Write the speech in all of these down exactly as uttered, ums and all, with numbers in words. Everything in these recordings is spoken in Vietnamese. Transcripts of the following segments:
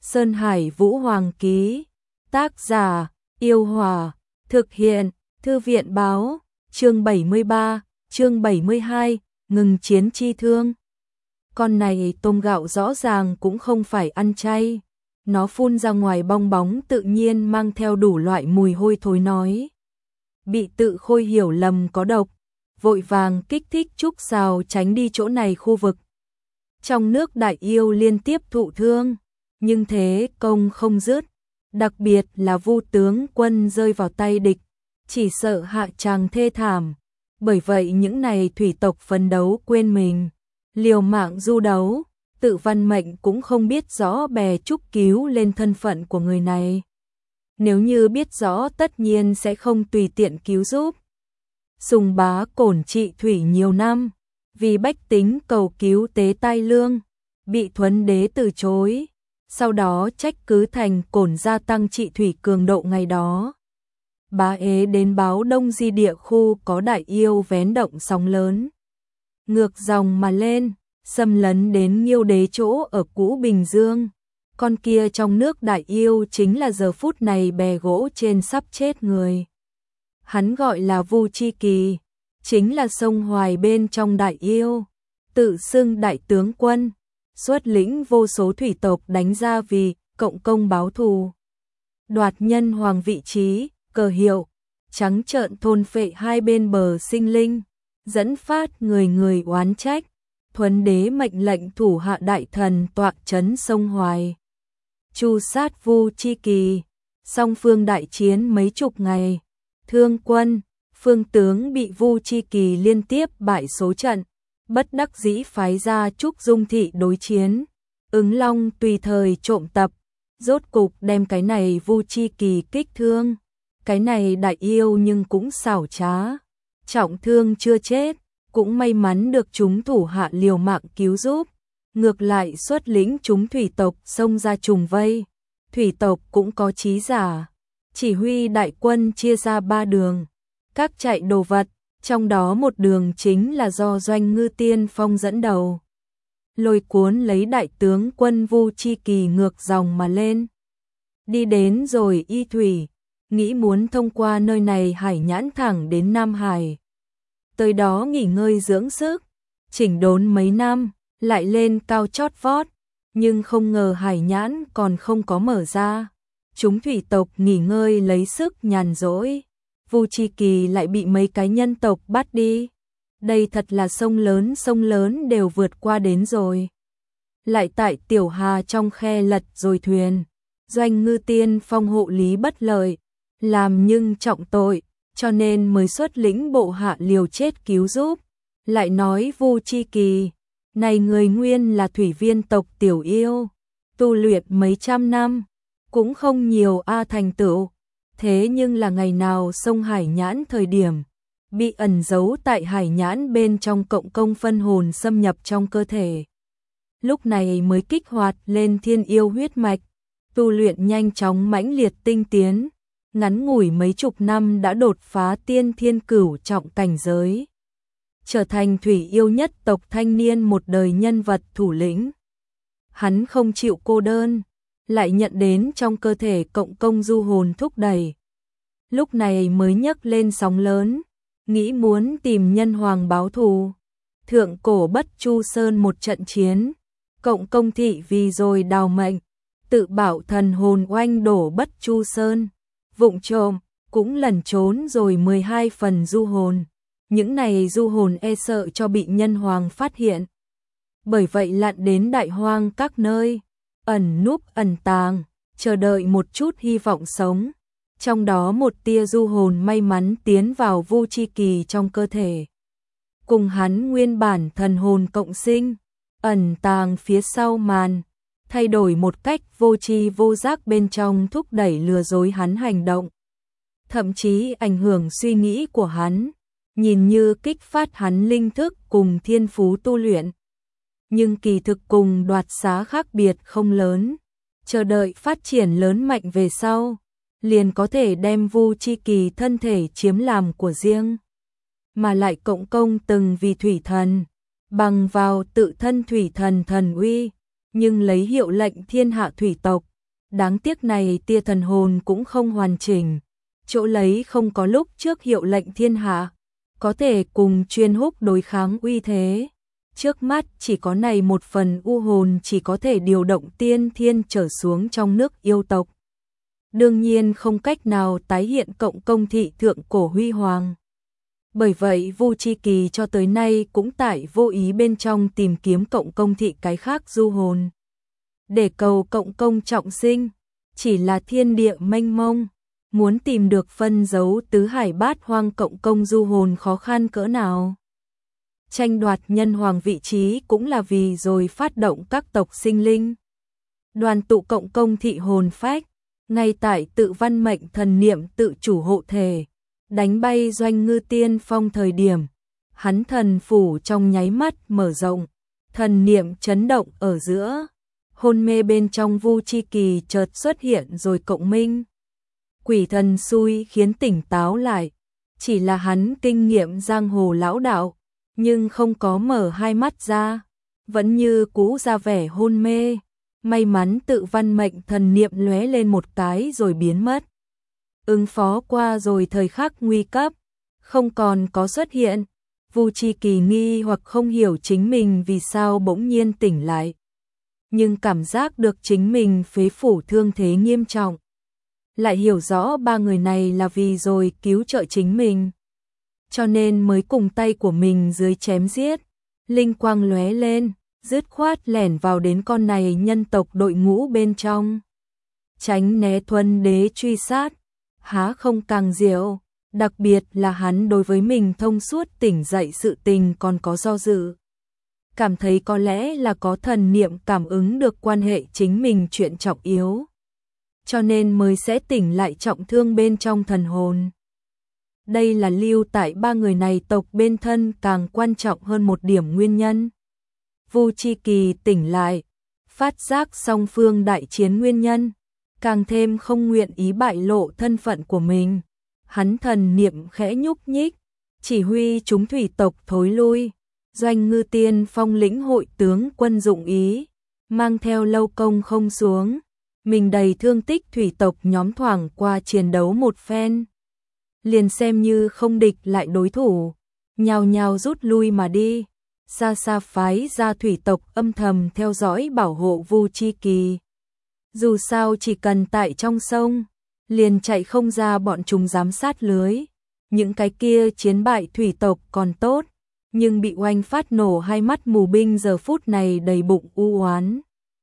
Sơn Hải Vũ Hoàng ký. Tác giả, Yêu Hòa. Thực hiện, Thư viện Báo. Chương bảy mươi ba, chương bảy mươi hai, ngừng chiến chi thương. Con này tôm gạo rõ ràng cũng không phải ăn chay. Nó phun ra ngoài bong bóng tự nhiên mang theo đủ loại mùi hôi thối nói. Bị Tự Khôi hiểu lầm có độc, vội vàng kích thích Trúc Sào tránh đi chỗ này khu vực. Trong nước Đại Yêu liên tiếp thụ thương, nhưng thế công không dứt, đặc biệt là Vu tướng quân rơi vào tay địch, chỉ sợ hạ tràng thê thảm. Bởi vậy những này thủy tộc phấn đấu quên mình, liều mạng du đấu, Tự Văn Mệnh cũng không biết rõ bè Trúc cứu lên thân phận của người này. Nếu như biết rõ tất nhiên sẽ không tùy tiện cứu giúp. Sùng Bá cổn trị thủy nhiều năm, vì bách tính cầu cứu tế tai lương, bị Thuấn đế từ chối, sau đó trách cứ thành cổn gia tăng trị thủy cường độ ngày đó. Bá ế đến báo Đông Di địa khu có Đại Yêu vén động sóng lớn, ngược dòng mà lên, xâm lấn đến Nghiêu đế chỗ ở cũ Bình Dương. Con kia trong nước Đại Yêu chính là giờ phút này bè gỗ trên sắp chết người. Hắn gọi là Vu Chi Kỳ, chính là sông Hoài bên trong Đại Yêu, tự xưng đại tướng quân, xuất lĩnh vô số thủy tộc đánh ra vì cộng công báo thù, đoạt nhân hoàng vị trí, cờ hiệu, trắng trợn thôn phệ hai bên bờ sinh linh, dẫn phát người người oán trách. Thuấn đế mệnh lệnh thủ hạ đại thần tọa trấn sông Hoài, tru sát Vu Chi Kỳ. Song phương đại chiến mấy chục ngày, thương quân, phương tướng bị Vu Chi Kỳ liên tiếp bại số trận, bất đắc dĩ phái ra Trúc Dung Thị đối chiến. Ứng Long tùy thời trộm tập, rốt cục đem cái này Vu Chi Kỳ kích thương. Cái này Đại Yêu nhưng cũng xảo trá, trọng thương chưa chết, cũng may mắn được chúng thủ hạ liều mạng cứu giúp, ngược lại xuất lĩnh chúng thủy tộc xông ra trùng vây. Thủy tộc cũng có trí giả, chỉ huy đại quân chia ra ba đường, các chạy đồ vật, trong đó một đường chính là do Doanh Ngư Tiên Phong dẫn đầu, lôi cuốn lấy đại tướng quân Vu Chi Kỳ ngược dòng mà lên. Đi đến rồi Y Thủy, nghĩ muốn thông qua nơi này hải nhãn thẳng đến Nam Hải. Tới đó nghỉ ngơi dưỡng sức, chỉnh đốn mấy năm, lại lên cao chót vót, nhưng không ngờ hải nhãn còn không có mở ra. Chúng thủy tộc nghỉ ngơi lấy sức nhàn rỗi, Vu Chi Kỳ lại bị mấy cái nhân tộc bắt đi. Đây thật là sông lớn sông lớn đều vượt qua đến rồi. Lại tại Tiểu Hà trong khe lật rồi thuyền, Doanh Ngư Tiên Phong hộ lý bất lợi, làm nhưng trọng tội, cho nên mới xuất lĩnh bộ hạ liều chết cứu giúp. Lại nói Vu Chi Kỳ, này người nguyên là thủy viên tộc Tiểu Yêu, tu luyện mấy trăm năm, cũng không nhiều a thành tựu. Thế nhưng là ngày nào sông hải nhãn thời điểm, bị ẩn giấu tại hải nhãn bên trong cộng công phân hồn xâm nhập trong cơ thể. Lúc này mới kích hoạt lên thiên yêu huyết mạch, tu luyện nhanh chóng mãnh liệt tinh tiến, ngắn ngủi mấy chục năm đã đột phá tiên thiên cửu trọng cảnh giới, trở thành thủy yêu nhất tộc thanh niên một đời nhân vật thủ lĩnh. Hắn không chịu cô đơn, lại nhận đến trong cơ thể cộng công du hồn thúc đẩy. Lúc này mới nhấc lên sóng lớn, nghĩ muốn tìm nhân hoàng báo thù. Thượng cổ Bất Chu Sơn một trận chiến, cộng công thị vì rồi đào mệnh, tự bảo thần hồn oanh đổ Bất Chu Sơn, vụng trộm cũng lẩn trốn rồi mười hai phần du hồn. Những này du hồn e sợ cho bị nhân hoàng phát hiện, bởi vậy lặn đến đại hoang các nơi, ẩn núp ẩn tàng, chờ đợi một chút hy vọng sống. Trong đó một tia du hồn may mắn tiến vào Vu Chi Kỳ trong cơ thể, cùng hắn nguyên bản thần hồn cộng sinh, ẩn tàng phía sau màn, thay đổi một cách vô tri vô giác bên trong thúc đẩy lừa dối hắn hành động, thậm chí ảnh hưởng suy nghĩ của hắn, nhìn như kích phát hắn linh thức cùng thiên phú tu luyện. Nhưng kỳ thực cùng đoạt xá khác biệt không lớn, chờ đợi phát triển lớn mạnh về sau, liền có thể đem Vu Chi Kỳ thân thể chiếm làm của riêng. Mà lại cộng công từng vì thủy thần, bằng vào tự thân thủy thần thần uy, nhưng lấy hiệu lệnh thiên hạ thủy tộc, đáng tiếc này tia thần hồn cũng không hoàn chỉnh, chỗ lấy không có lúc trước hiệu lệnh thiên hạ, có thể cùng chuyên húc đối kháng uy thế. Trước mắt chỉ có này một phần u hồn chỉ có thể điều động tiên thiên trở xuống trong nước yêu tộc. Đương nhiên không cách nào tái hiện cộng công thị thượng cổ huy hoàng. Bởi vậy Vu Chi Kỳ cho tới nay cũng tại vô ý bên trong tìm kiếm cộng công thị cái khác du hồn. Để cầu cộng công trọng sinh, chỉ là thiên địa mênh mông, muốn tìm được phân dấu tứ hải bát hoang cộng công du hồn khó khăn cỡ nào. Tranh đoạt nhân hoàng vị trí cũng là vì rồi phát động các tộc sinh linh. Đoàn tụ cộng công thị hồn phách, ngay tại tự văn mệnh thần niệm tự chủ hộ thể, đánh bay Doanh Ngư Tiên Phong thời điểm, hắn thần phủ trong nháy mắt mở rộng, thần niệm chấn động ở giữa, hôn mê bên trong Vu Chi Kỳ chợt xuất hiện rồi cộng minh. Quỷ thần xui khiến tỉnh táo lại, chỉ là hắn kinh nghiệm giang hồ lão đạo, nhưng không có mở hai mắt ra, vẫn như cũ ra vẻ hôn mê. May mắn tự văn mệnh thần niệm lóe lên một cái rồi biến mất. Ứng phó qua rồi thời khắc nguy cấp, không còn có xuất hiện. Vu Chi Kỳ nghi hoặc không hiểu chính mình vì sao bỗng nhiên tỉnh lại. Nhưng cảm giác được chính mình phế phủ thương thế nghiêm trọng. Lại hiểu rõ ba người này là vì rồi cứu trợ chính mình. Cho nên mới cùng tay của mình dưới chém giết. Linh quang lóe lên, dứt khoát lẻn vào đến con này nhân tộc đội ngũ bên trong. Tránh né Thuần Đế truy sát, há không càng diệu, đặc biệt là hắn đối với mình thông suốt tỉnh dậy sự tình còn có do dự. Cảm thấy có lẽ là có thần niệm cảm ứng được quan hệ chính mình chuyện trọng yếu. Cho nên mới sẽ tỉnh lại trọng thương bên trong thần hồn. Đây là lưu tại ba người này tộc bên thân càng quan trọng hơn một điểm nguyên nhân. Vu Chi Kỳ tỉnh lại, phát giác song phương đại chiến nguyên nhân, càng thêm không nguyện ý bại lộ thân phận của mình. Hắn thần niệm khẽ nhúc nhích, chỉ huy chúng thủy tộc thối lui. Doanh Ngư Tiên Phong lĩnh hội tướng quân dụng ý, mang theo lâu công không xuống. Mình đầy thương tích thủy tộc nhóm thoảng qua chiến đấu một phen. Liền xem như không địch lại đối thủ, nhào nhào rút lui mà đi. Xa xa phái ra thủy tộc âm thầm theo dõi bảo hộ Vu Chi Kỳ. Dù sao chỉ cần tại trong sông, liền chạy không ra bọn chúng giám sát lưới. Những cái kia chiến bại thủy tộc còn tốt, nhưng bị oanh phát nổ hai mắt mù binh giờ phút này đầy bụng u oán.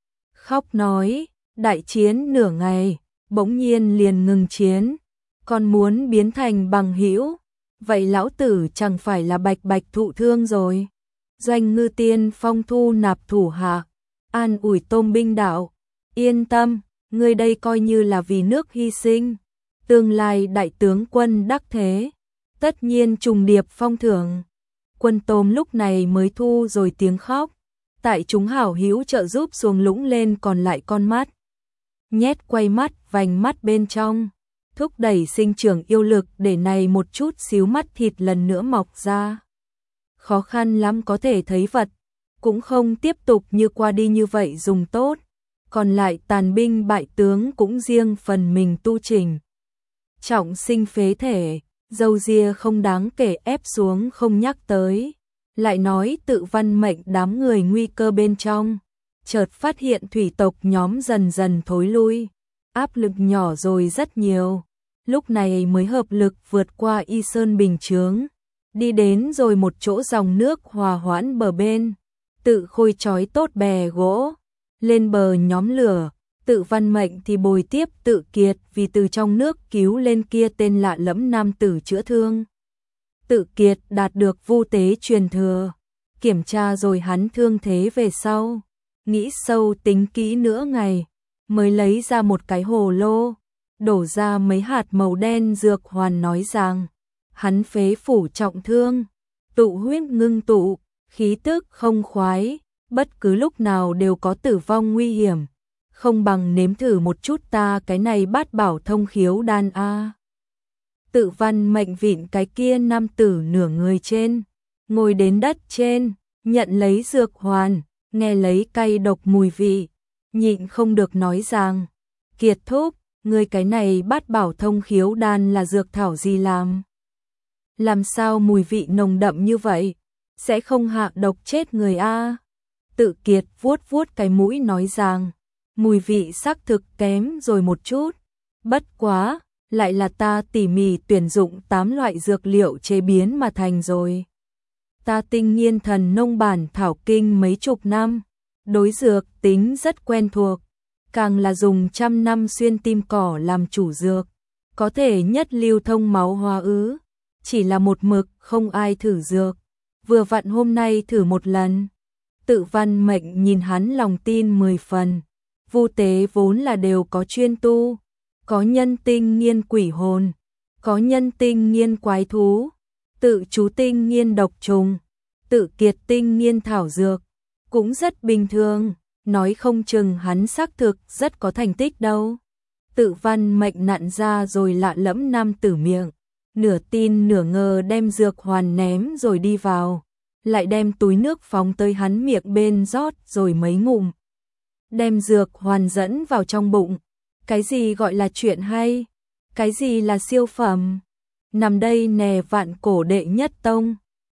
Khóc nói, đại chiến nửa ngày, bỗng nhiên liền ngừng chiến, còn muốn biến thành bằng hữu, vậy lão tử chẳng phải là bạch bạch thụ thương rồi. Doanh Ngư Tiên Phong thu nạp thủ hạ, an ủi Tôm binh đạo, yên tâm, ngươi đây coi như là vì nước hy sinh, tương lai đại tướng quân đắc thế, tất nhiên trùng điệp phong thưởng. Quân Tôm lúc này mới thu rồi tiếng khóc, tại chúng hảo hữu trợ giúp xuồng lũng lên còn lại con mắt, nhét quay mắt vành mắt bên trong, thúc đẩy sinh trưởng yêu lực để này một chút xíu mắt thịt lần nữa mọc ra. Khó khăn lắm có thể thấy vật, cũng không tiếp tục như qua đi như vậy dùng tốt, còn lại tàn binh bại tướng cũng riêng phần mình tu trình. Trọng sinh phế thể, dâu ria không đáng kể ép xuống không nhắc tới, lại nói tự văn mệnh đám người nguy cơ bên trong, chợt phát hiện thủy tộc nhóm dần dần thối lui, áp lực nhỏ rồi rất nhiều, lúc này mới hợp lực vượt qua Y Sơn bình chướng. Đi đến rồi một chỗ dòng nước hòa hoãn bờ bên, tự khôi trói tốt bè gỗ, lên bờ nhóm lửa, tự văn mệnh thì bồi tiếp tự kiệt vì từ trong nước cứu lên kia tên lạ lẫm nam tử chữa thương. Tự kiệt đạt được vu tế truyền thừa, kiểm tra rồi hắn thương thế về sau, nghĩ sâu tính kỹ nữa ngày, mới lấy ra một cái hồ lô, đổ ra mấy hạt màu đen dược hoàn nói rằng, hắn phế phủ trọng thương, tụ huyết ngưng tụ, khí tức không khoái, bất cứ lúc nào đều có tử vong nguy hiểm, không bằng nếm thử một chút ta cái này bát bảo thông khiếu đan a. Tự văn mệnh vịn cái kia nam tử nửa người trên, ngồi đến đất trên, nhận lấy dược hoàn, nghe lấy cay độc mùi vị, nhịn không được nói rằng, Kiệt thúc, người cái này bát bảo thông khiếu đan là dược thảo gì làm? Làm sao mùi vị nồng đậm như vậy? Sẽ không hạ độc chết người a? Tự Kiệt vuốt vuốt cái mũi nói rằng, mùi vị xác thực kém rồi một chút. Bất quá, lại là ta tỉ mỉ tuyển dụng tám loại dược liệu chế biến mà thành rồi. Ta tinh nghiên thần nông bản thảo kinh mấy chục năm, đối dược tính rất quen thuộc, càng là dùng trăm năm xuyên tim cỏ làm chủ dược, có thể nhất lưu thông máu hóa ứ, chỉ là một mực không ai thử dược, vừa vặn hôm nay thử một lần. Tự Văn Mệnh nhìn hắn lòng tin mười phần, Vu Tế vốn là đều có chuyên tu, có nhân tinh nghiên quỷ hồn, có nhân tinh nghiên quái thú, tự chú tinh nghiên độc trùng, tự Kiệt tinh nghiên thảo dược, cũng rất bình thường, nói không chừng hắn xác thực rất có thành tích đâu. Tự Văn Mệnh nặn ra rồi lạ lẫm nam tử miệng, nửa tin nửa ngờ đem dược hoàn ném rồi đi vào, lại đem túi nước phóng tới hắn miệng bên rót rồi mấy ngụm. Đem dược hoàn dẫn vào trong bụng. Cái gì gọi là chuyện hay? Cái gì là siêu phẩm? Nằm đây nè vạn cổ đệ nhất tông.